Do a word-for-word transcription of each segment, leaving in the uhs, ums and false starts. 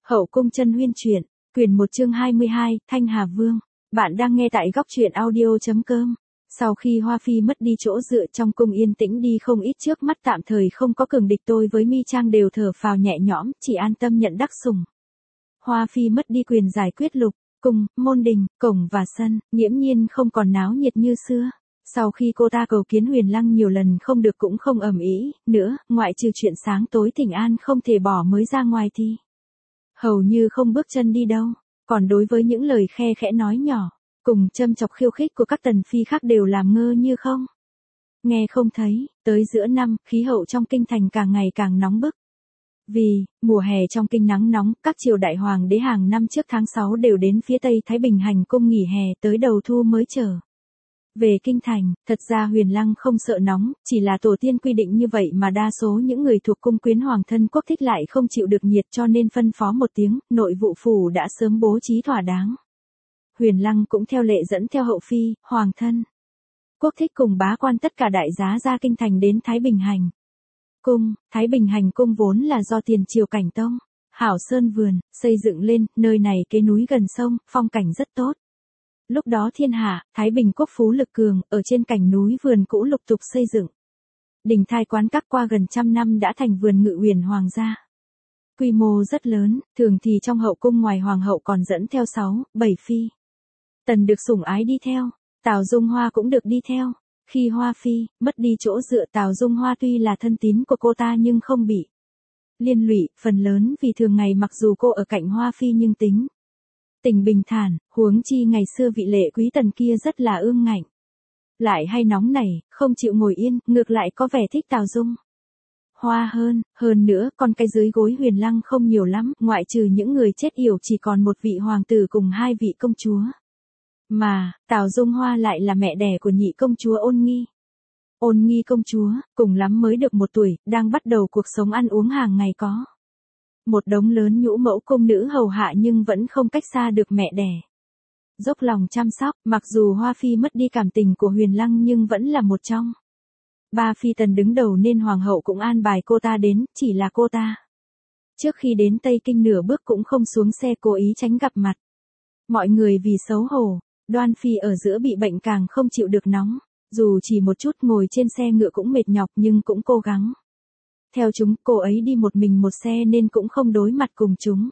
Hậu cung chân huyên truyện, quyển một chương hai mươi hai, Thanh Hà Vương. Bạn đang nghe tại góc truyện audio.com. Sau khi Hoa Phi mất đi chỗ dựa trong cung yên tĩnh đi không ít, trước mắt tạm thời không có cường địch, tôi với Mi Trang đều thở phào nhẹ nhõm, chỉ an tâm nhận đắc sủng. Hoa Phi mất đi quyền giải quyết lục, cung, môn đình, cổng và sân, nghiễm nhiên không còn náo nhiệt như xưa. Sau khi cô ta cầu kiến Huyền Lăng nhiều lần không được cũng không ầm ĩ nữa, ngoại trừ chuyện sáng tối thỉnh an không thể bỏ mới ra ngoài thì hầu như không bước chân đi đâu. Còn đối với những lời khe khẽ nói nhỏ, cùng châm chọc khiêu khích của các tần phi khác đều làm ngơ như không nghe không thấy. Tới giữa năm, khí hậu trong kinh thành càng ngày càng nóng bức. Vì mùa hè trong kinh nắng nóng, các triều đại hoàng đế hàng năm trước tháng sáu đều đến phía Tây Thái Bình hành cung nghỉ hè, tới đầu thu mới trở về kinh thành. Thật ra Huyền Lăng không sợ nóng, chỉ là tổ tiên quy định như vậy mà đa số những người thuộc cung quyến hoàng thân quốc thích lại không chịu được nhiệt, cho nên phân phó một tiếng, nội vụ phủ đã sớm bố trí thỏa đáng. Huyền Lăng cũng theo lệ dẫn theo hậu phi, hoàng thân quốc thích cùng bá quan tất cả đại giá ra kinh thành đến Thái Bình hành cung. Thái Bình hành cung vốn là do tiền triều Cảnh Tông Hảo Sơn vườn xây dựng lên, nơi này kế núi gần sông, phong cảnh rất tốt. Lúc đó thiên hạ, Thái Bình quốc phú lực cường, ở trên cảnh núi vườn cũ lục tục xây dựng. Đình thai quán các qua gần trăm năm đã thành vườn ngự uyển hoàng gia. Quy mô rất lớn, thường thì trong hậu cung ngoài hoàng hậu còn dẫn theo sáu, bảy phi tần được sủng ái đi theo. Tào Dung Hoa cũng được đi theo. Khi Hoa Phi mất đi chỗ dựa, Tào Dung Hoa tuy là thân tín của cô ta nhưng không bị liên lụy, phần lớn vì thường ngày mặc dù cô ở cạnh Hoa Phi nhưng tính tình bình thản, huống chi ngày xưa vị lệ quý tần kia rất là ương ngạnh. Lại hay nóng nảy, không chịu ngồi yên, ngược lại có vẻ thích Tào Dung Hoa hơn. Hơn nữa, con cái dưới gối Huyền Lăng không nhiều lắm, ngoại trừ những người chết yểu chỉ còn một vị hoàng tử cùng hai vị công chúa. Mà, Tào Dung Hoa lại là mẹ đẻ của nhị công chúa Ôn Nghi. Ôn Nghi công chúa, cùng lắm mới được một tuổi, đang bắt đầu cuộc sống ăn uống hàng ngày, có một đống lớn nhũ mẫu cung nữ hầu hạ nhưng vẫn không cách xa được mẹ đẻ. Dốc lòng chăm sóc, mặc dù Hoa Phi mất đi cảm tình của Huyền Lăng nhưng vẫn là một trong ba phi tần đứng đầu nên hoàng hậu cũng an bài cô ta đến, chỉ là cô ta trước khi đến Tây Kinh nửa bước cũng không xuống xe, cố ý tránh gặp mặt mọi người vì xấu hổ. Đoan Phi ở giữa bị bệnh càng không chịu được nóng, dù chỉ một chút ngồi trên xe ngựa cũng mệt nhọc nhưng cũng cố gắng theo chúng. Cô ấy đi một mình một xe nên cũng không đối mặt cùng chúng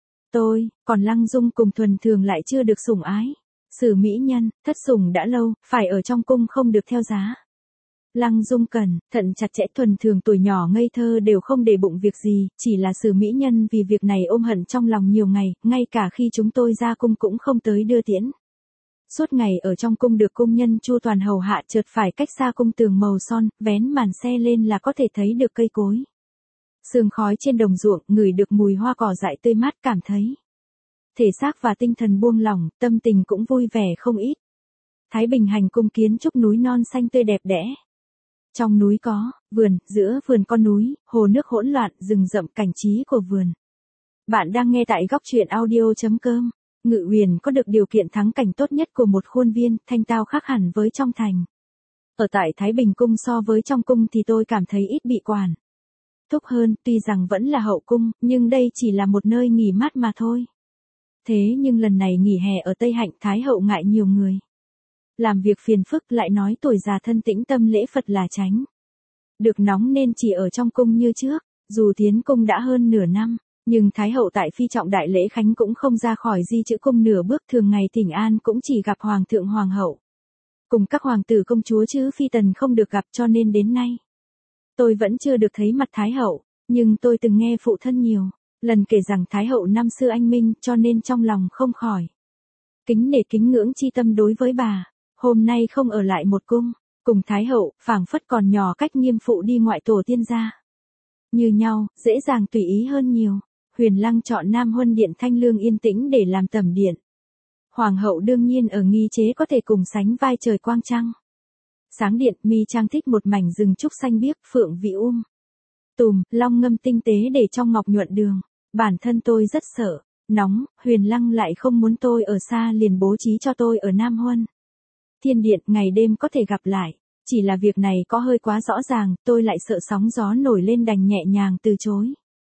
tôi. Còn Lăng Dung cùng Thuần Thường lại chưa được sủng ái. Sử mỹ nhân, thất sủng đã lâu, phải ở trong cung không được theo giá. Lăng Dung cẩn thận chặt chẽ, Thuần Thường tuổi nhỏ ngây thơ đều không để bụng việc gì, chỉ là Sử mỹ nhân vì việc này ôm hận trong lòng nhiều ngày, ngay cả khi chúng tôi ra cung cũng không tới đưa tiễn. Suốt ngày ở trong cung được cung nhân chu toàn hầu hạ, chợt phải cách xa cung tường màu son, vén màn xe lên là có thể thấy được cây cối, sương khói trên đồng ruộng, ngửi được mùi hoa cỏ dại tươi mát, cảm thấy thể xác và tinh thần buông lỏng, tâm tình cũng vui vẻ không ít. Thái Bình hành cung kiến trúc núi non xanh tươi đẹp đẽ. Trong núi có vườn, giữa vườn con núi, hồ nước hỗn loạn, rừng rậm, cảnh trí của vườn. Bạn đang nghe tại góc truyện audio.com. Ngự uyển có được điều kiện thắng cảnh tốt nhất của một khuôn viên, thanh tao khác hẳn với trong thành. Ở tại Thái Bình cung so với trong cung thì tôi cảm thấy ít bị quản thúc hơn, tuy rằng vẫn là hậu cung, nhưng đây chỉ là một nơi nghỉ mát mà thôi. Thế nhưng lần này nghỉ hè ở Tây Hạnh, Thái hậu ngại nhiều người làm việc phiền phức, lại nói tuổi già thân tĩnh tâm lễ Phật là tránh được nóng nên chỉ ở trong cung như trước. Dù tiến cung đã hơn nửa năm, nhưng Thái hậu tại phi trọng đại lễ khánh cũng không ra khỏi di chữ cung nửa bước, thường ngày thỉnh an cũng chỉ gặp hoàng thượng hoàng hậu cùng các hoàng tử công chúa chứ phi tần không được gặp, cho nên đến nay tôi vẫn chưa được thấy mặt Thái hậu. Nhưng tôi từng nghe phụ thân nhiều lần kể rằng Thái hậu năm xưa anh minh, cho nên trong lòng không khỏi kính nể kính ngưỡng chi tâm đối với bà. Hôm nay không ở lại một cung cùng Thái hậu, phảng phất còn nhỏ cách nghiêm phụ đi ngoại tổ tiên gia như nhau, dễ dàng tùy ý hơn nhiều. Huyền Lăng chọn Nam Huân Điện thanh lương yên tĩnh để làm tẩm điện. Hoàng hậu đương nhiên ở nghi chế có thể cùng sánh vai trời quang trăng sáng điện. Mi Trang thích một mảnh rừng trúc xanh biếc, phượng vị um tùm, long ngâm tinh tế để trong ngọc nhuận đường. Bản thân tôi rất sợ nóng, Huyền Lăng lại không muốn tôi ở xa, liền bố trí cho tôi ở Nam Huân Thiên Điện, ngày đêm có thể gặp lại. Chỉ là việc này có hơi quá rõ ràng, tôi lại sợ sóng gió nổi lên đành nhẹ nhàng từ chối.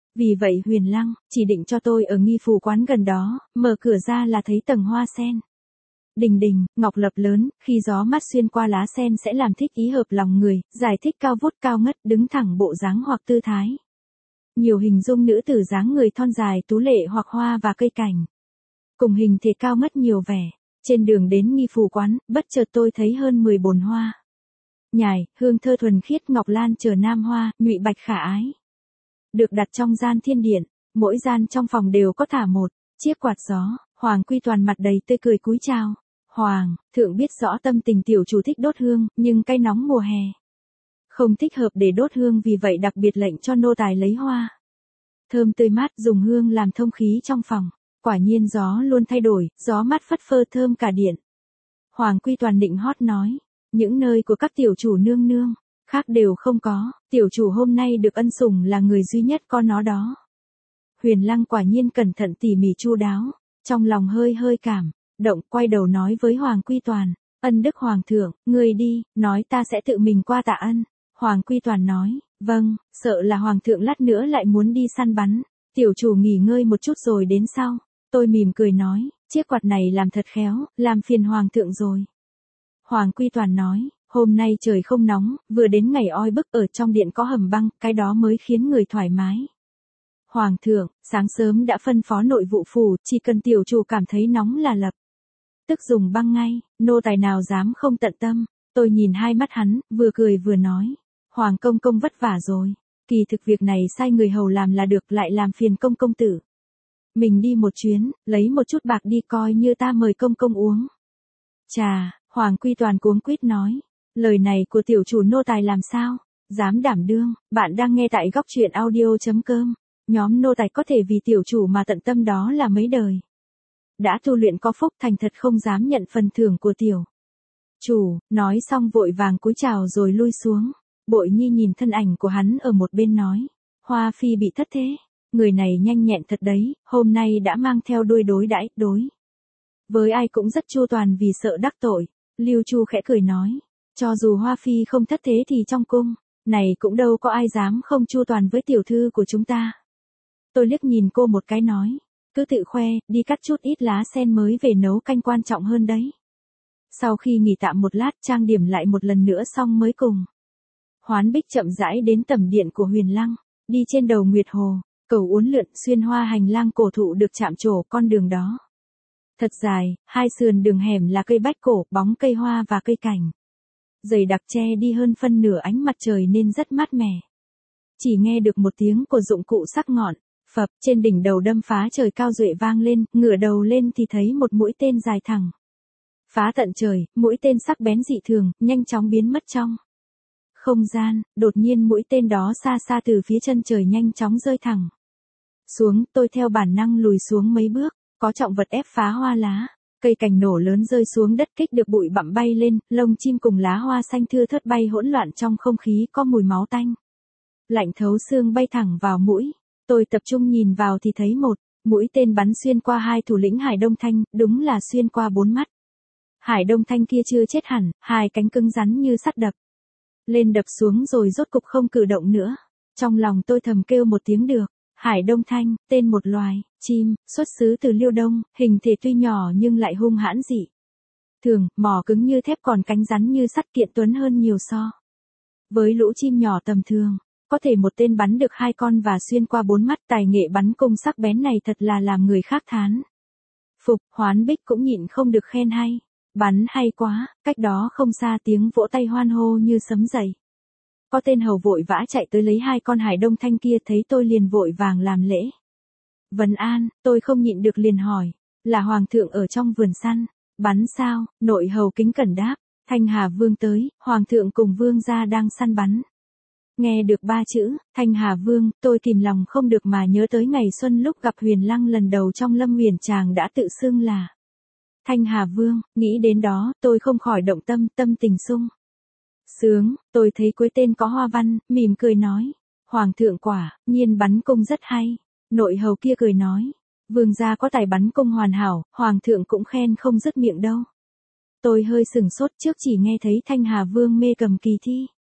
Vì vậy Huyền Lăng, chỉ định cho tôi ở nghi phù quán gần đó, mở cửa ra là thấy tầng hoa sen. Đình đình, ngọc lập lớn, khi gió mát xuyên qua lá sen sẽ làm thích ý hợp lòng người, giải thích cao vút cao ngất, đứng thẳng bộ dáng hoặc tư thái. Nhiều hình dung nữ tử dáng người thon dài tú lệ hoặc hoa và cây cảnh. Cùng hình thể cao ngất nhiều vẻ. Trên đường đến nghi phù quán, bất chợt tôi thấy hơn mười bồn hoa. Nhài, hương thơ thuần khiết ngọc lan chờ nam hoa, nhụy bạch khả ái. Được đặt trong gian thiên điện, mỗi gian trong phòng đều có thả một chiếc quạt gió. Hoàng Quy Toàn mặt đầy tươi cười cúi chào. Hoàng, thượng biết rõ tâm tình tiểu chủ thích đốt hương, nhưng cái nóng mùa hè không thích hợp để đốt hương, vì vậy đặc biệt lệnh cho nô tài lấy hoa thơm tươi mát dùng hương làm thông khí trong phòng. Quả nhiên gió luôn thay đổi, gió mát phất phơ thơm cả điện. Hoàng Quy Toàn định hót nói, những nơi của các tiểu chủ nương nương khác đều không có, tiểu chủ hôm nay được ân sủng là người duy nhất có nó đó. Huyền Lăng quả nhiên cẩn thận tỉ mỉ chu đáo, trong lòng hơi hơi cảm động, quay đầu nói với Hoàng Quy Toàn, ân đức hoàng thượng, người đi, nói ta sẽ tự mình qua tạ ân. Hoàng Quy Toàn nói, vâng, sợ là hoàng thượng lát nữa lại muốn đi săn bắn, tiểu chủ nghỉ ngơi một chút rồi đến sau. Tôi mỉm cười nói, chiếc quạt này làm thật khéo, làm phiền hoàng thượng rồi. Hoàng Quy Toàn nói, hôm nay trời không nóng, vừa đến ngày oi bức, ở trong điện có hầm băng, cái đó mới khiến người thoải mái. Hoàng thượng, sáng sớm đã phân phó nội vụ phủ, chỉ cần tiểu chủ cảm thấy nóng là lập tức dùng băng ngay, nô tài nào dám không tận tâm. Tôi nhìn hai mắt hắn, vừa cười vừa nói, Hoàng công công vất vả rồi, kỳ thực việc này sai người hầu làm là được, lại làm phiền công công tử. Mình đi một chuyến, lấy một chút bạc đi coi như ta mời công công uống trà. Hoàng Quy Toàn cuống quýt nói, lời này của tiểu chủ nô tài làm sao dám đảm đương. Bạn đang nghe tại góc truyện audio chấm com. Nhóm nô tài có thể vì tiểu chủ mà tận tâm đó là mấy đời. Đã tu luyện có phúc, thành thật không dám nhận phần thưởng của tiểu chủ. Nói xong vội vàng cúi chào rồi lui xuống. Bội Nhi nhìn thân ảnh của hắn ở một bên nói, Hoa phi bị thất thế. Người này nhanh nhẹn thật đấy, hôm nay đã mang theo đuôi đối đãi, đối với ai cũng rất chu toàn vì sợ đắc tội. Lưu Chu khẽ cười nói, cho dù Hoa phi không thất thế thì trong cung này cũng đâu có ai dám không chu toàn với tiểu thư của chúng ta. Tôi liếc nhìn cô một cái nói, cứ tự khoe, đi cắt chút ít lá sen mới về nấu canh quan trọng hơn đấy. Sau khi nghỉ tạm một lát, trang điểm lại một lần nữa xong mới cùng Hoán Bích chậm rãi đến tẩm điện của Huyền Lăng, đi trên đầu Nguyệt Hồ, cầu uốn lượn xuyên hoa hành lang cổ thụ được chạm trổ. Con đường đó thật dài, hai sườn đường hẻm là cây bách cổ, bóng cây hoa và cây cảnh dày đặc che đi hơn phân nửa ánh mặt trời nên rất mát mẻ. Chỉ nghe được một tiếng của dụng cụ sắc ngọn phập, trên đỉnh đầu đâm phá trời cao duệ vang lên, ngửa đầu lên thì thấy một mũi tên dài thẳng phá tận trời, mũi tên sắc bén dị thường, nhanh chóng biến mất trong không gian. Đột nhiên mũi tên đó xa xa từ phía chân trời nhanh chóng rơi thẳng xuống. Tôi theo bản năng lùi xuống mấy bước, có trọng vật ép phá hoa lá, cây cành nổ lớn rơi xuống đất, kích được bụi bặm bay lên, lông chim cùng lá hoa xanh thưa thớt bay hỗn loạn trong không khí, có mùi máu tanh lạnh thấu xương bay thẳng vào mũi. Tôi tập trung nhìn vào thì thấy một mũi tên bắn xuyên qua hai thủ lĩnh Hải Đông Thanh, đúng là xuyên qua bốn mắt. Hải Đông Thanh kia chưa chết hẳn, hai cánh cứng rắn như sắt đập lên đập xuống rồi rốt cục không cử động nữa. Trong lòng tôi thầm kêu một tiếng được. Hải Đông Thanh, tên một loài chim, xuất xứ từ Liêu Đông, hình thể tuy nhỏ nhưng lại hung hãn dị thường, mỏ cứng như thép còn cánh rắn như sắt, kiện tuấn hơn nhiều so với lũ chim nhỏ tầm thường. Có thể một tên bắn được hai con và xuyên qua bốn mắt, tài nghệ bắn cung sắc bén này thật là làm người khác thán phục. Hoán Bích cũng nhịn không được khen hay, bắn hay quá. Cách đó không xa tiếng vỗ tay hoan hô như sấm dậy. Có tên hầu vội vã chạy tới lấy hai con Hải Đông Thanh kia, thấy tôi liền vội vàng làm lễ vấn an. Tôi không nhịn được liền hỏi, là hoàng thượng ở trong vườn săn bắn sao? Nội hầu kính cẩn đáp, Thanh Hà Vương tới, hoàng thượng cùng vương gia đang săn bắn. Nghe được ba chữ Thanh Hà Vương, tôi kìm lòng không được mà nhớ tới ngày xuân lúc gặp Huyền Lăng lần đầu trong Lâm Huyền Tràng đã tự xưng là Thanh Hà Vương. Nghĩ đến đó, tôi không khỏi động tâm, tâm tình sung sướng. Tôi thấy cuối tên có hoa văn, mỉm cười nói, hoàng thượng quả nhiên bắn cung rất hay. Nội hầu kia cười nói, vương gia có tài bắn cung hoàn hảo, hoàng thượng cũng khen không dứt miệng đâu. Tôi hơi sừng sốt, trước chỉ nghe thấy Thanh Hà Vương mê cầm kỳ thi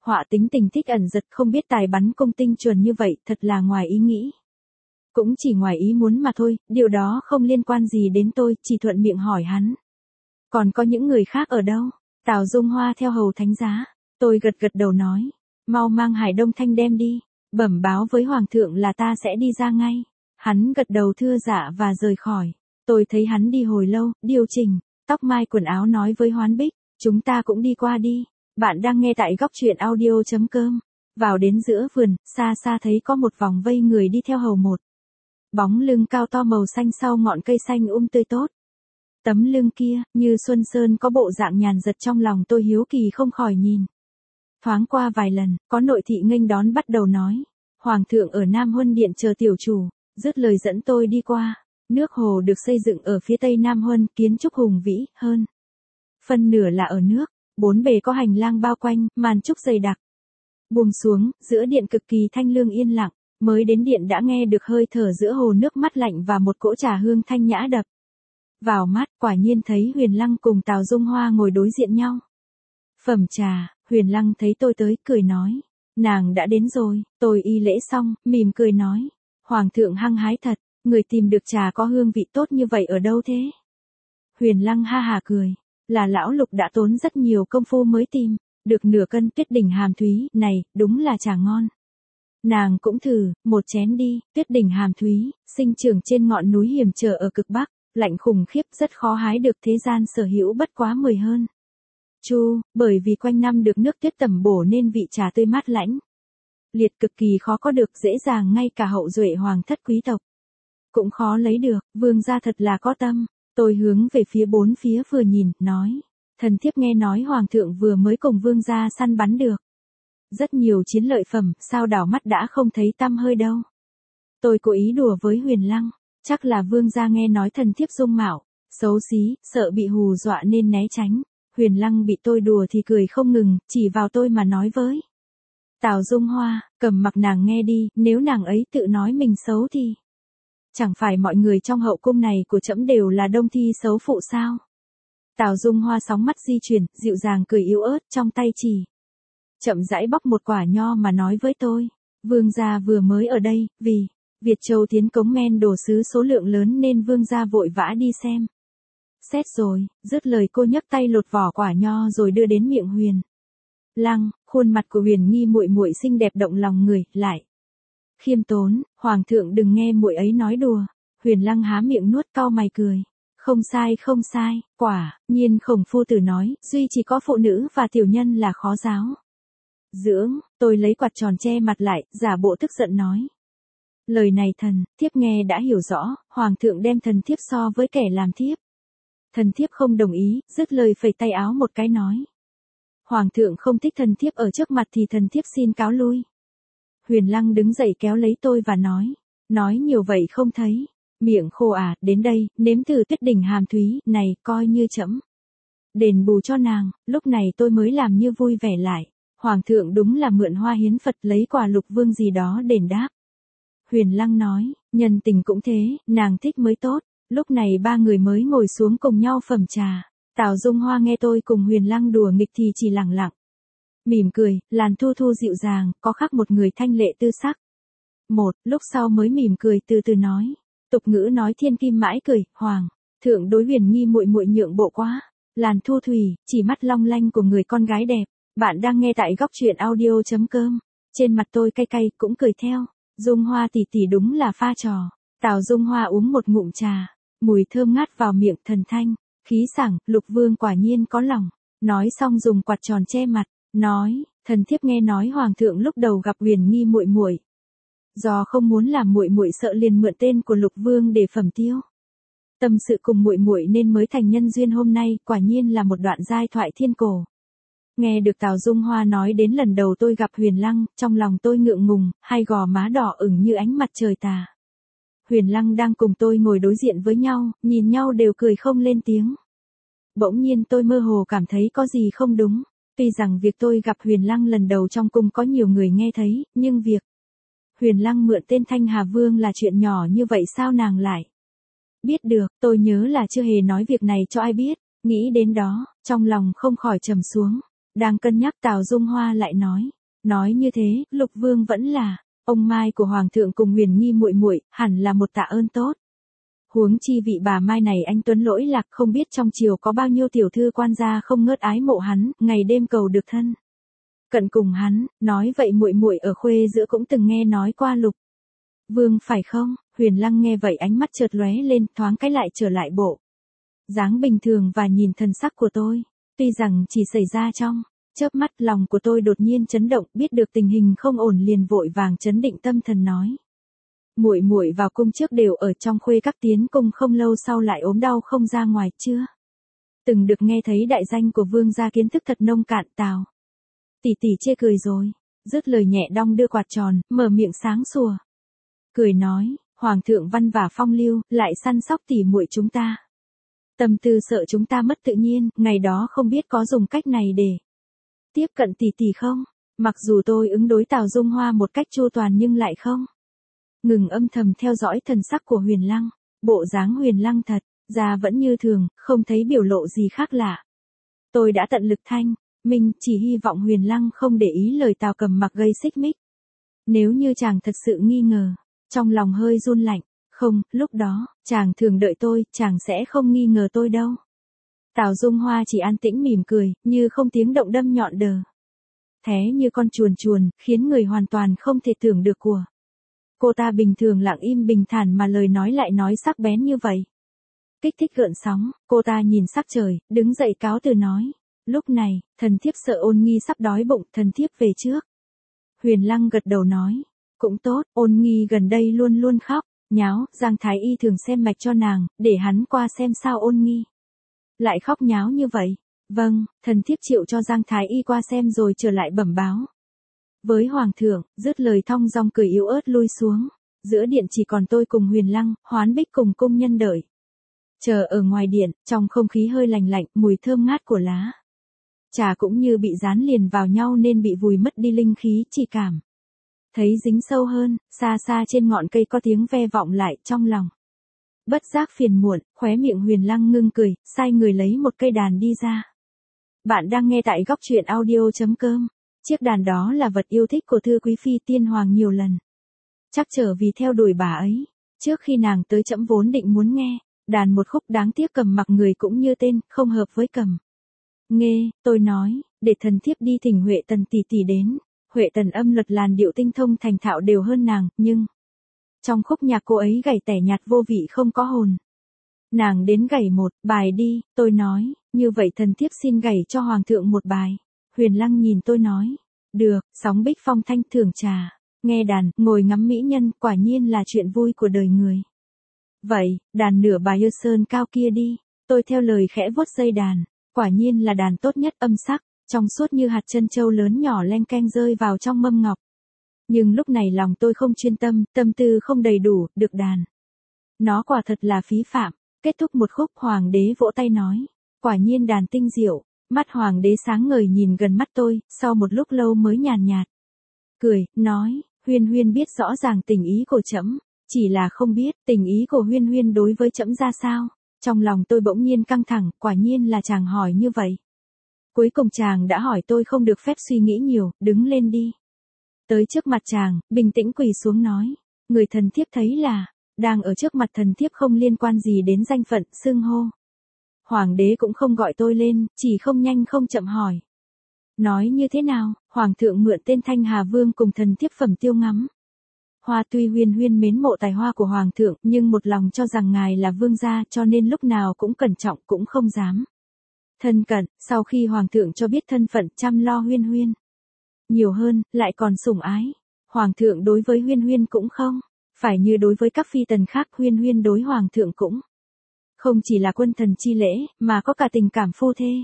họa tính tình thích ẩn giật không biết tài bắn cung tinh chuẩn như vậy thật là ngoài ý nghĩ. Cũng chỉ ngoài ý muốn mà thôi, điều đó không liên quan gì đến tôi, chỉ thuận miệng hỏi hắn. Còn có những người khác ở đâu? Tào Dung Hoa theo hầu thánh giá. Tôi gật gật đầu nói. Mau mang Hải Đông Thanh đem đi. Bẩm báo với Hoàng thượng là ta sẽ đi ra ngay. Hắn gật đầu thưa dạ và rời khỏi. Tôi thấy hắn đi hồi lâu, điều chỉnh, tóc mai quần áo nói với Hoán Bích. Chúng ta cũng đi qua đi. Bạn đang nghe tại góc truyện audio.com. Vào đến giữa vườn, xa xa thấy có một vòng vây người đi theo hầu một. Bóng lưng cao to màu xanh sau ngọn cây xanh um tươi tốt. Tấm lưng kia, như Xuân Sơn có bộ dạng nhàn giật trong lòng tôi hiếu kỳ không khỏi nhìn. Thoáng qua vài lần, có nội thị nghênh đón bắt đầu nói. Hoàng thượng ở Nam Huân Điện chờ tiểu chủ, dứt lời dẫn tôi đi qua. Nước hồ được xây dựng ở phía tây Nam Huân, kiến trúc hùng vĩ hơn. Phân nửa là ở nước, bốn bề có hành lang bao quanh, màn trúc dày đặc. Buông xuống, giữa điện cực kỳ thanh lương yên lặng, mới đến điện đã nghe được hơi thở giữa hồ nước mát lạnh và một cỗ trà hương thanh nhã đập vào mắt, quả nhiên thấy Huyền Lăng cùng Tào Dung Hoa ngồi đối diện nhau. Phẩm trà, Huyền Lăng thấy tôi tới, cười nói. Nàng đã đến rồi, tôi y lễ xong, mỉm cười nói. Hoàng thượng hăng hái thật, người tìm được trà có hương vị tốt như vậy ở đâu thế? Huyền Lăng ha hà cười. Là lão Lục đã tốn rất nhiều công phu mới tìm, được nửa cân Tuyết Đỉnh Hàm Thúy, này, đúng là trà ngon. Nàng cũng thử, một chén đi. Tuyết Đỉnh Hàm Thúy, sinh trưởng trên ngọn núi hiểm trở ở cực Bắc, lạnh khủng khiếp rất khó hái được, thế gian sở hữu bất quá mười hơn. Chu, bởi vì quanh năm được nước tuyết tẩm bổ nên vị trà tươi mát lãnh. Liệt cực kỳ khó có được, dễ dàng ngay cả hậu duệ hoàng thất quý tộc cũng khó lấy được, vương gia thật là có tâm. Tôi hướng về phía bốn phía vừa nhìn, nói. Thần thiếp nghe nói hoàng thượng vừa mới cùng vương gia săn bắn được rất nhiều chiến lợi phẩm, sao đảo mắt đã không thấy tăm hơi đâu. Tôi cố ý đùa với Huyền Lăng, chắc là vương gia nghe nói thần thiếp dung mạo xấu xí, sợ bị hù dọa nên né tránh. Huyền Lăng bị tôi đùa thì cười không ngừng, chỉ vào tôi mà nói với. Tào Dung Hoa, cầm mặc nàng nghe đi, nếu nàng ấy tự nói mình xấu thì chẳng phải mọi người trong hậu cung này của trẫm đều là đông thi xấu phụ sao? Tào Dung Hoa sóng mắt di chuyển, dịu dàng cười yếu ớt, trong tay chỉ chậm rãi bóc một quả nho mà nói với tôi. Vương gia vừa mới ở đây, vì Việt Châu tiến cống men đổ sứ số lượng lớn nên vương gia vội vã đi xem. Xét rồi, dứt lời cô nhấc tay lột vỏ quả nho rồi đưa đến miệng Huyền Lăng. Khuôn mặt của Huyền Nghi muội muội xinh đẹp động lòng người, lại khiêm tốn. Hoàng thượng đừng nghe muội ấy nói đùa. Huyền Lăng há miệng nuốt, cau mày cười. Không sai không sai, quả nhiên Khổng phu tử nói, duy chỉ có phụ nữ và tiểu nhân là khó giáo dưỡng. Tôi lấy quạt tròn che mặt lại, giả bộ tức giận nói. Lời này thần thiếp nghe đã hiểu rõ, hoàng thượng đem thần thiếp so với kẻ làm thiếp. Thần thiếp không đồng ý, dứt lời phẩy tay áo một cái nói. Hoàng thượng không thích thần thiếp ở trước mặt thì thần thiếp xin cáo lui. Huyền Lăng đứng dậy kéo lấy tôi và nói. Nói nhiều vậy không thấy miệng khô à, đến đây, nếm thử Tuyết Đỉnh Hàm Thúy, này, coi như trẫm đền bù cho nàng. Lúc này tôi mới làm như vui vẻ lại. Hoàng thượng đúng là mượn hoa hiến Phật, lấy quà lục vương gì đó đền đáp. Huyền Lăng nói, nhân tình cũng thế, nàng thích mới tốt. Lúc này ba người mới ngồi xuống cùng nhau phẩm trà. Tào Dung Hoa nghe tôi cùng Huyền Lăng đùa nghịch thì chỉ lặng lặng mỉm cười, làn thu thu dịu dàng, có khác một người thanh lệ tư sắc. Một, lúc sau mới mỉm cười từ từ nói. Tục ngữ nói thiên kim mãi cười, hoàng thượng đối Huyền Nghi muội muội nhượng bộ quá. Làn thu thủy, chỉ mắt long lanh của người con gái đẹp. Bạn đang nghe tại góc truyện audio.com. Trên mặt tôi cay cay, cũng cười theo. Dung Hoa tỷ tỷ đúng là pha trò. Tào Dung Hoa uống một ngụm trà, mùi thơm ngát vào miệng, thần thanh khí sảng. Lục vương quả nhiên có lòng. Nói xong dùng quạt tròn che mặt, nói, thần thiếp nghe nói hoàng thượng lúc đầu gặp Huyền Nghi muội muội, do không muốn làm muội muội sợ liền mượn tên của Lục vương để phẩm tiêu tâm sự cùng muội muội nên mới thành nhân duyên hôm nay. Quả nhiên là một đoạn giai thoại thiên cổ. Nghe được Tào Dung Hoa nói đến lần đầu tôi gặp Huyền Lăng, trong lòng tôi ngượng ngùng, hai gò má đỏ ửng như ánh mặt trời tà. Huyền Lăng đang cùng tôi ngồi đối diện với nhau, nhìn nhau đều cười không lên tiếng. Bỗng nhiên tôi mơ hồ cảm thấy có gì không đúng. Tuy rằng việc tôi gặp Huyền Lăng lần đầu trong cung có nhiều người nghe thấy, nhưng việc Huyền Lăng mượn tên Thanh Hà Vương là chuyện nhỏ như vậy sao nàng lại biết được. Tôi nhớ là chưa hề nói việc này cho ai biết. Nghĩ đến đó, trong lòng không khỏi trầm xuống. Đang cân nhắc Tào Dung Hoa lại nói. Nói như thế, Lục Vương vẫn là ông Mai của Hoàng thượng cùng Huyền Nghi muội muội, hẳn là một tạ ơn tốt. Huống chi vị bà Mai này anh tuấn lỗi lạc, không biết trong triều có bao nhiêu tiểu thư quan gia không ngớt ái mộ hắn, ngày đêm cầu được thân cận cùng hắn. Nói vậy muội muội ở khuê giữa cũng từng nghe nói qua Lục Vương phải không? Huyền Lăng nghe vậy ánh mắt chợt lóe lên, thoáng cái lại trở lại bộ dáng bình thường và nhìn thần sắc của tôi. Tuy rằng chỉ xảy ra trong chớp mắt, lòng của tôi đột nhiên chấn động, biết được tình hình không ổn liền vội vàng trấn định tâm thần nói. Muội muội vào cung trước đều ở trong khuê các, tiến cung không lâu sau lại ốm đau không ra ngoài chưa? Từng được nghe thấy đại danh của vương gia, kiến thức thật nông cạn. Tào tỷ tỷ chê cười rồi. Dứt lời nhẹ đong đưa quạt tròn, mở miệng sáng sủa cười nói, Hoàng thượng văn và phong lưu, lại săn sóc tỉ muội chúng ta. Tâm tư sợ chúng ta mất tự nhiên, ngày đó không biết có dùng cách này để tiếp cận tỷ tỷ không? Mặc dù tôi ứng đối Tào Dung Hoa một cách chu toàn nhưng lại không ngừng âm thầm theo dõi thần sắc của Huyền Lăng. Bộ dáng Huyền Lăng thật ra vẫn như thường, không thấy biểu lộ gì khác lạ. Tôi đã tận lực thanh minh, chỉ hy vọng Huyền Lăng không để ý lời Tào Cầm Mặc gây xích mích. Nếu như chàng thật sự nghi ngờ, trong lòng hơi run lạnh. Không, lúc đó, chàng thường đợi tôi, chàng sẽ không nghi ngờ tôi đâu. Tào Dung Hoa chỉ an tĩnh mỉm cười, như không tiếng động đâm nhọn đờ. Thế như con chuồn chuồn, khiến người hoàn toàn không thể tưởng được của. Cô ta bình thường lặng im bình thản mà lời nói lại nói sắc bén như vậy. Kích thích gợn sóng, cô ta nhìn sắc trời, đứng dậy cáo từ nói. Lúc này, thần thiếp sợ Ôn Nghi sắp đói bụng, thần thiếp về trước. Huyền Lăng gật đầu nói. Cũng tốt, Ôn Nghi gần đây luôn luôn khóc, nháo, Giang Thái Y thường xem mạch cho nàng, để hắn qua xem sao Ôn Nghi lại khóc nháo như vậy. Vâng, thần thiếp chịu cho Giang Thái Y qua xem rồi trở lại bẩm báo với Hoàng thượng. Dứt lời thong dong cười yếu ớt lui xuống. Giữa điện chỉ còn tôi cùng Huyền Lăng, Hoán Bích cùng cung nhân đợi chờ ở ngoài điện. Trong không khí hơi lành lạnh, mùi thơm ngát của lá trà cũng như bị dán liền vào nhau nên bị vùi mất đi linh khí, chỉ cảm thấy dính sâu hơn. Xa xa trên ngọn cây có tiếng ve vọng lại, trong lòng bất giác phiền muộn, khóe miệng Huyền Lăng ngưng cười, sai người lấy một cây đàn đi ra. Bạn đang nghe tại góc truyện audio chấm com. Chiếc đàn đó là vật yêu thích của thư quý phi tiên hoàng nhiều lần trắc trở vì theo đuổi bà ấy. Trước khi nàng tới trẫm vốn định muốn nghe đàn một khúc, đáng tiếc Cầm Mặc người cũng như tên, không hợp với Cầm Nghê. Tôi nói, để thần thiếp đi thỉnh Huệ Tần tỷ tỷ đến. Huệ Tần âm luật làn điệu tinh thông thành thạo đều hơn nàng, nhưng trong khúc nhạc cô ấy gảy tẻ nhạt vô vị không có hồn. Nàng đến gảy một bài đi. Tôi nói, như vậy thần thiếp xin gảy cho Hoàng thượng một bài. Huyền Lăng nhìn tôi nói, được. Sóng Bích Phong thanh thưởng trà, nghe đàn, ngồi ngắm mỹ nhân, quả nhiên là chuyện vui của đời người. Vậy, đàn nửa bài Yêu Sơn Cao kia đi. Tôi theo lời khẽ vuốt dây đàn, quả nhiên là đàn tốt nhất, âm sắc trong suốt như hạt trân châu lớn nhỏ len keng rơi vào trong mâm ngọc. Nhưng lúc này lòng tôi không chuyên tâm, tâm tư không đầy đủ, được đàn nó quả thật là phí phạm. Kết thúc một khúc, Hoàng đế vỗ tay nói, quả nhiên đàn tinh diệu. Mắt Hoàng đế sáng ngời nhìn gần mắt tôi, sau một lúc lâu mới nhàn nhạt cười, nói, Huyên Huyên biết rõ ràng tình ý của trẫm, chỉ là không biết tình ý của Huyên Huyên đối với trẫm ra sao. Trong lòng tôi bỗng nhiên căng thẳng, quả nhiên là chàng hỏi như vậy. Cuối cùng chàng đã hỏi, tôi không được phép suy nghĩ nhiều, đứng lên đi. Tới trước mặt chàng, bình tĩnh quỳ xuống nói, người thần thiếp thấy là đang ở trước mặt thần thiếp không liên quan gì đến danh phận, xưng hô. Hoàng đế cũng không gọi tôi lên, chỉ không nhanh không chậm hỏi. Nói như thế nào? Hoàng thượng mượn tên Thanh Hà Vương cùng thần thiếp phẩm tiêu ngắm hoa. Tuy Huyên Huyên mến mộ tài hoa của Hoàng thượng, nhưng một lòng cho rằng ngài là vương gia, cho nên lúc nào cũng cẩn trọng, cũng không dám thân cận. Sau khi Hoàng thượng cho biết thân phận, chăm lo Huyên Huyên nhiều hơn, lại còn sủng ái. Hoàng thượng đối với Huyên Huyên cũng không phải như đối với các phi tần khác. Huyên Huyên đối Hoàng thượng cũng không chỉ là quân thần chi lễ, mà có cả tình cảm phu thê.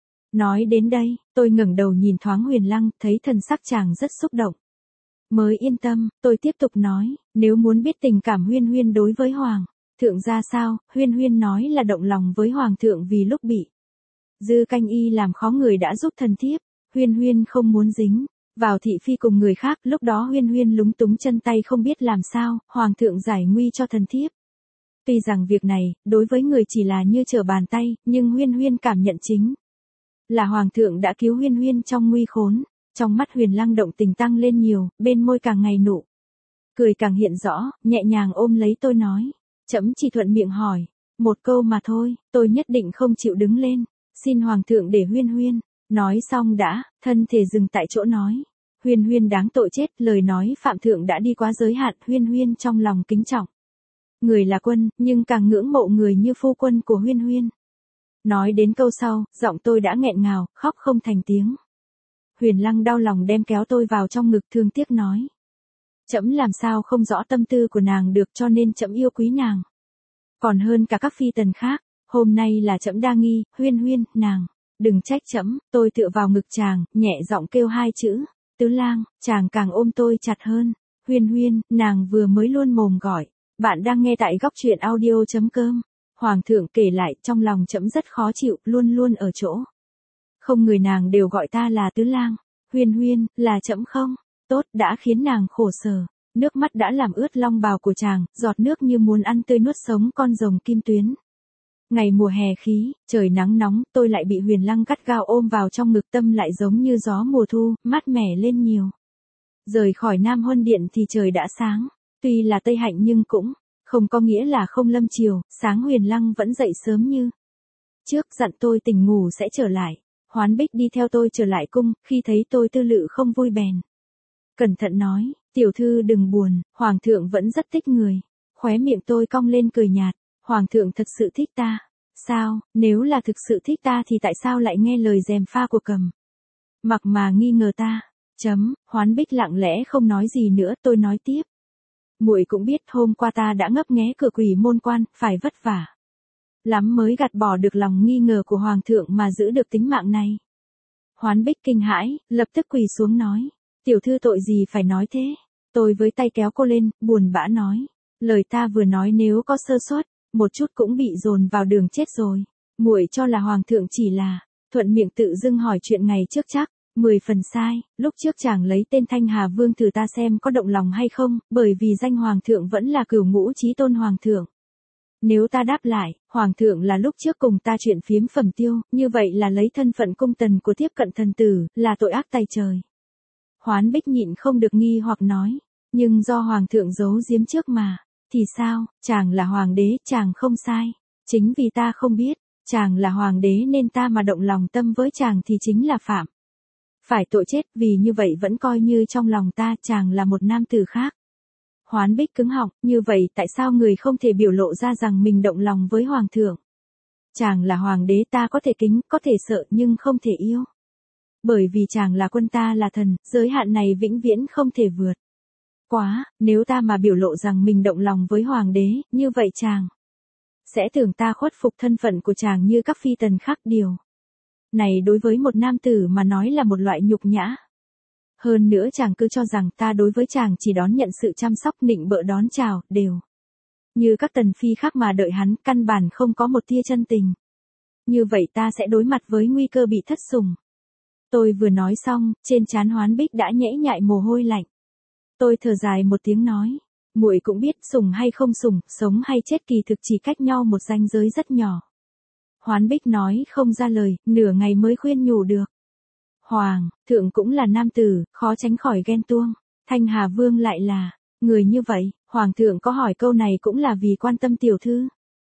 Nói đến đây, tôi ngẩng đầu nhìn thoáng Huyền Lăng, thấy thần sắc chàng rất xúc động. Mới yên tâm, tôi tiếp tục nói, nếu muốn biết tình cảm Huyên Huyên đối với Hoàng thượng ra sao, Huyên Huyên nói là động lòng với Hoàng thượng vì lúc bị Dư Canh Y làm khó người đã giúp thần thiếp. Huyên Huyên không muốn dính vào thị phi cùng người khác, lúc đó Huyên Huyên lúng túng chân tay không biết làm sao, Hoàng thượng giải nguy cho thần thiếp. Tuy rằng việc này, đối với người chỉ là như trở bàn tay, nhưng Huyên Huyên cảm nhận chính Là hoàng thượng đã cứu Huyên Huyên trong nguy khốn. Trong mắt Huyền Lăng động tình tăng lên nhiều, bên môi càng ngày nụ cười càng hiện rõ, nhẹ nhàng ôm lấy tôi nói. Trẫm chỉ thuận miệng hỏi. Một câu mà thôi, tôi nhất định không chịu đứng lên. Xin hoàng thượng để Huyên Huyên. Nói xong đã, thân thể dừng tại chỗ nói. Huyên Huyên đáng tội chết, lời nói phạm thượng đã đi quá giới hạn, Huyên Huyên trong lòng kính trọng. Người là quân, nhưng càng ngưỡng mộ người như phu quân của Huyên Huyên. Nói đến câu sau, giọng tôi đã nghẹn ngào, khóc không thành tiếng. Huyền Lăng đau lòng đem kéo tôi vào trong ngực thương tiếc nói. Trẫm làm sao không rõ tâm tư của nàng được cho nên trẫm yêu quý nàng. Còn hơn cả các phi tần khác, hôm nay là trẫm đa nghi, Huyên Huyên, nàng. Đừng trách trẫm, tôi tựa vào ngực chàng, nhẹ giọng kêu hai chữ. Tứ lang, chàng càng ôm tôi chặt hơn. Huyên Huyên, nàng vừa mới luôn mồm gọi. Bạn đang nghe tại góc truyện audio.com. Hoàng thượng kể lại trong lòng trẫm rất khó chịu, luôn luôn ở chỗ. Không người nàng đều gọi ta là tứ lang. Huyên Huyên, là trẫm không? Tốt đã khiến nàng khổ sở. Nước mắt đã làm ướt long bào của chàng, giọt nước như muốn ăn tươi nuốt sống con rồng kim tuyến. Ngày mùa hè khí, trời nắng nóng, tôi lại bị Huyền Lăng gắt gao ôm vào trong ngực, tâm lại giống như gió mùa thu, mát mẻ lên nhiều. Rời khỏi Nam Huân Điện thì trời đã sáng. Tuy là Tây Hạnh nhưng cũng không có nghĩa là không lâm chiều, sáng Huyền Lăng vẫn dậy sớm như trước, dặn tôi tỉnh ngủ sẽ trở lại. Hoán Bích đi theo tôi trở lại cung, khi thấy tôi tư lự không vui bèn cẩn thận nói, tiểu thư đừng buồn, hoàng thượng vẫn rất thích người. Khóe miệng tôi cong lên cười nhạt, hoàng thượng thật sự thích ta. Sao, nếu là thực sự thích ta thì tại sao lại nghe lời gièm pha của Cầm Mặc mà nghi ngờ ta? Chấm, Hoán Bích lặng lẽ không nói gì nữa, tôi nói tiếp. Muội cũng biết hôm qua ta đã ngấp nghé cửa Quỷ Môn Quan, phải vất vả lắm mới gạt bỏ được lòng nghi ngờ của hoàng thượng mà giữ được tính mạng này. Hoán Bích kinh hãi, lập tức quỳ xuống nói, tiểu thư tội gì phải nói thế? Tôi với tay kéo cô lên, buồn bã nói, lời ta vừa nói nếu có sơ suất, một chút cũng bị dồn vào đường chết rồi. Muội cho là hoàng thượng chỉ là thuận miệng tự dưng hỏi chuyện ngày trước chắc, mười phần sai. Lúc trước chàng lấy tên Thanh Hà Vương thử ta xem có động lòng hay không, bởi vì danh hoàng thượng vẫn là cửu ngũ chí tôn hoàng thượng. Nếu ta đáp lại, hoàng thượng là lúc trước cùng ta chuyện phiếm phẩm tiêu, như vậy là lấy thân phận cung tần của tiếp cận thần tử, là tội ác tày trời. Hoán Bích nhịn không được nghi hoặc nói, nhưng do hoàng thượng giấu giếm trước mà, thì sao, chàng là hoàng đế, chàng không sai. Chính vì ta không biết, chàng là hoàng đế nên ta mà động lòng tâm với chàng thì chính là phạm phải tội chết, vì như vậy vẫn coi như trong lòng ta chàng là một nam tử khác. Hoán Bích cứng họng, như vậy tại sao người không thể biểu lộ ra rằng mình động lòng với hoàng thượng? Chàng là hoàng đế, ta có thể kính, có thể sợ nhưng không thể yêu. Bởi vì chàng là quân, ta là thần, giới hạn này vĩnh viễn không thể vượt quá. Nếu ta mà biểu lộ rằng mình động lòng với hoàng đế, như vậy chàng sẽ tưởng ta khuất phục thân phận của chàng như các phi tần khác. Điều này đối với một nam tử mà nói là một loại nhục nhã. Hơn nữa chàng cứ cho rằng ta đối với chàng chỉ đón nhận sự chăm sóc nịnh bợ đón chào, đều như các tần phi khác mà đợi hắn, căn bản không có một tia chân tình. Như vậy ta sẽ đối mặt với nguy cơ bị thất sủng. Tôi vừa nói xong, trên trán Hoán Bích đã nhễ nhại mồ hôi lạnh. Tôi thở dài một tiếng nói, muội cũng biết sủng hay không sủng, sống hay chết kỳ thực chỉ cách nhau một ranh giới rất nhỏ. Hoán Bích nói không ra lời, nửa ngày mới khuyên nhủ được. Hoàng thượng cũng là nam tử, khó tránh khỏi ghen tuông. Thanh Hà Vương lại là người như vậy, hoàng thượng có hỏi câu này cũng là vì quan tâm tiểu thư.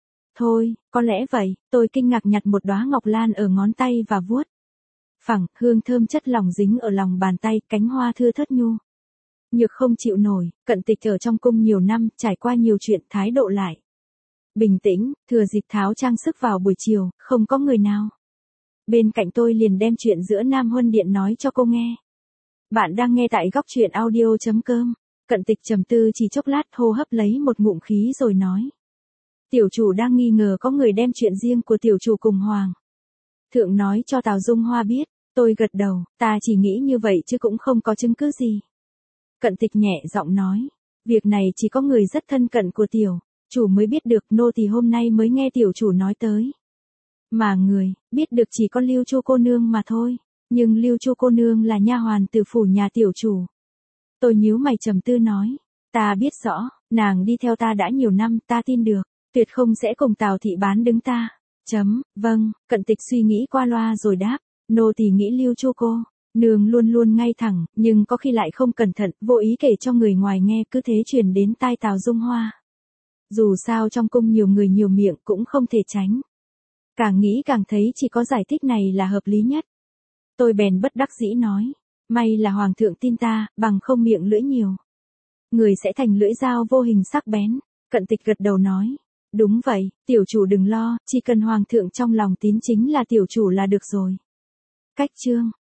Thôi, có lẽ vậy. Tôi kinh ngạc nhặt một đóa ngọc lan ở ngón tay và vuốt phẳng, hương thơm chất lỏng dính ở lòng bàn tay, cánh hoa thưa thớt nhu nhược không chịu nổi. Cận Tịch ở trong cung nhiều năm, trải qua nhiều chuyện, thái độ lại bình tĩnh, thừa dịp tháo trang sức vào buổi chiều, không có người nào bên cạnh, tôi liền đem chuyện giữa Nam Huân Điện nói cho cô nghe. Bạn đang nghe tại góc truyện audio.com. Cận Tịch trầm tư chỉ chốc lát, hô hấp lấy một ngụm khí rồi nói. Tiểu chủ đang nghi ngờ có người đem chuyện riêng của tiểu chủ cùng hoàng thượng nói cho Tào Dung Hoa biết. Tôi gật đầu, ta chỉ nghĩ như vậy chứ cũng không có chứng cứ gì. Cận Tịch nhẹ giọng nói. Việc này chỉ có người rất thân cận của tiểu chủ mới biết được, nô tỳ hôm nay mới nghe tiểu chủ nói tới. Mà người biết được chỉ có Lưu Chu cô nương mà thôi. Nhưng Lưu Chu cô nương là nha hoàn từ phủ nhà tiểu chủ. Tôi nhíu mày trầm tư nói, ta biết rõ, nàng đi theo ta đã nhiều năm, ta tin được, tuyệt không sẽ cùng Tào thị bán đứng ta. Chấm, vâng. Cận Tịch suy nghĩ qua loa rồi đáp, Nô tỳ nghĩ Lưu Chu cô, nương luôn luôn ngay thẳng, nhưng có khi lại không cẩn thận, vô ý kể cho người ngoài nghe, cứ thế truyền đến tai Tào Dung Hoa. Dù sao trong cung nhiều người nhiều miệng cũng không thể tránh. Càng nghĩ càng thấy chỉ có giải thích này là hợp lý nhất. Tôi bèn bất đắc dĩ nói, may là hoàng thượng tin ta, bằng không miệng lưỡi nhiều, người sẽ thành lưỡi dao vô hình sắc bén. Cận Tịch gật đầu nói, đúng vậy, tiểu chủ đừng lo, chỉ cần hoàng thượng trong lòng tín chính là tiểu chủ là được rồi. Cách chương